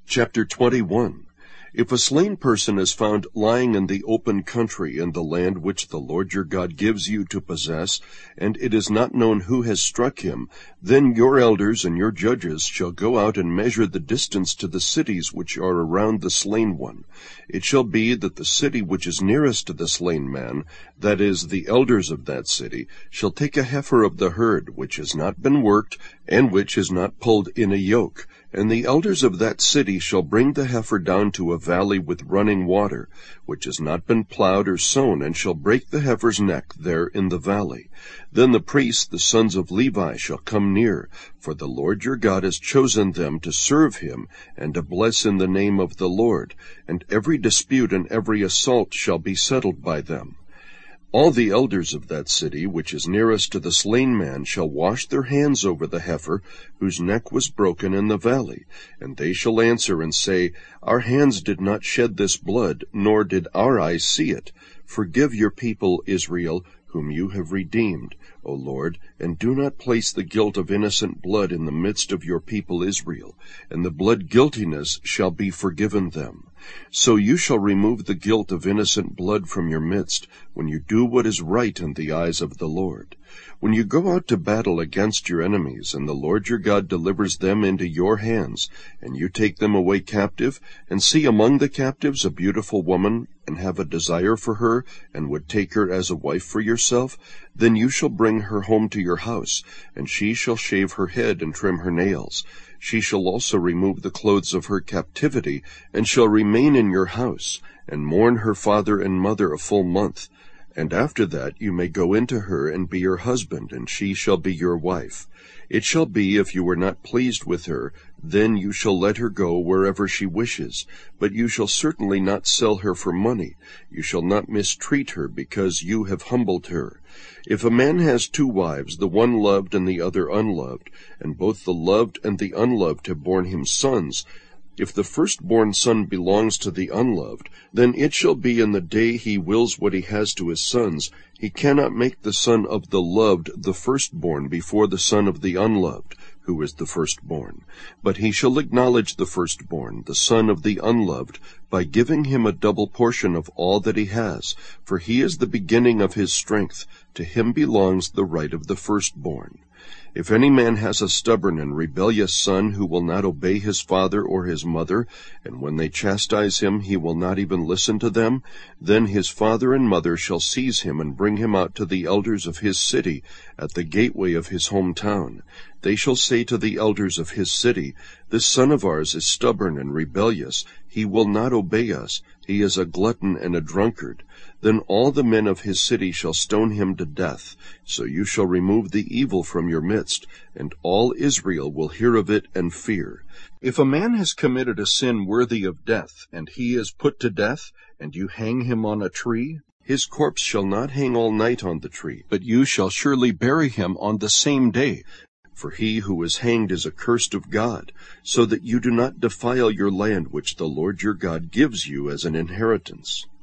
Chapter 21. If a slain person is found lying in the open country in the land which the Lord your God gives you to possess, and it is not known who has struck him, then your elders and your judges shall go out and measure the distance to the cities which are around the slain one. It shall be that the city which is nearest to the slain man, that is, the elders of that city, shall take a heifer of the herd, which has not been worked, and which is not pulled in a yoke, and the elders of that city shall bring the heifer down to a valley with running water, which has not been plowed or sown, and shall break the heifer's neck there in the valley. Then the priests, the sons of Levi, shall come near, for the Lord your God has chosen them to serve him, and to bless in the name of the Lord, and every dispute and every assault shall be settled by them. All the elders of that city, which is nearest to the slain man, shall wash their hands over the heifer, whose neck was broken in the valley. And they shall answer and say, Our hands did not shed this blood, nor did our eyes see it. Forgive your people Israel, whom you have redeemed, O Lord, and do not place the guilt of innocent blood in the midst of your people Israel, and the blood guiltiness shall be forgiven them. So you shall remove the guilt of innocent blood from your midst, when you do what is right in the eyes of the Lord. When you go out to battle against your enemies, and the Lord your God delivers them into your hands, and you take them away captive, and see among the captives a beautiful woman, and have a desire for her, and would take her as a wife for yourself, then you shall bring her home to your house, and she shall shave her head and trim her nails. She shall also remove the clothes of her captivity, and shall remain in your house, and mourn her father and mother a full month. And after that you may go into her and be her husband, and she shall be your wife. It shall be, if you are not pleased with her, then you shall let her go wherever she wishes. But you shall certainly not sell her for money. You shall not mistreat her, because you have humbled her. If a man has two wives, the one loved and the other unloved, and both the loved and the unloved have borne him sons, if the firstborn son belongs to the unloved, then it shall be in the day he wills what he has to his sons, he cannot make the son of the loved the firstborn before the son of the unloved, who is the firstborn. But he shall acknowledge the firstborn, the son of the unloved, by giving him a double portion of all that he has, for he is the beginning of his strength. To him belongs the right of the firstborn. If any man has a stubborn and rebellious son who will not obey his father or his mother, and when they chastise him he will not even listen to them, then his father and mother shall seize him and bring him out to the elders of his city at the gateway of his hometown. They shall say to the elders of his city, This son of ours is stubborn and rebellious. He will not obey us. He is a glutton and a drunkard. Then all the men of his city shall stone him to death. So you shall remove the evil from your midst, and all Israel will hear of it and fear. If a man has committed a sin worthy of death, and he is put to death, and you hang him on a tree, his corpse shall not hang all night on the tree, but you shall surely bury him on the same day. For he who is hanged is accursed of God, so that you do not defile your land which the Lord your God gives you as an inheritance.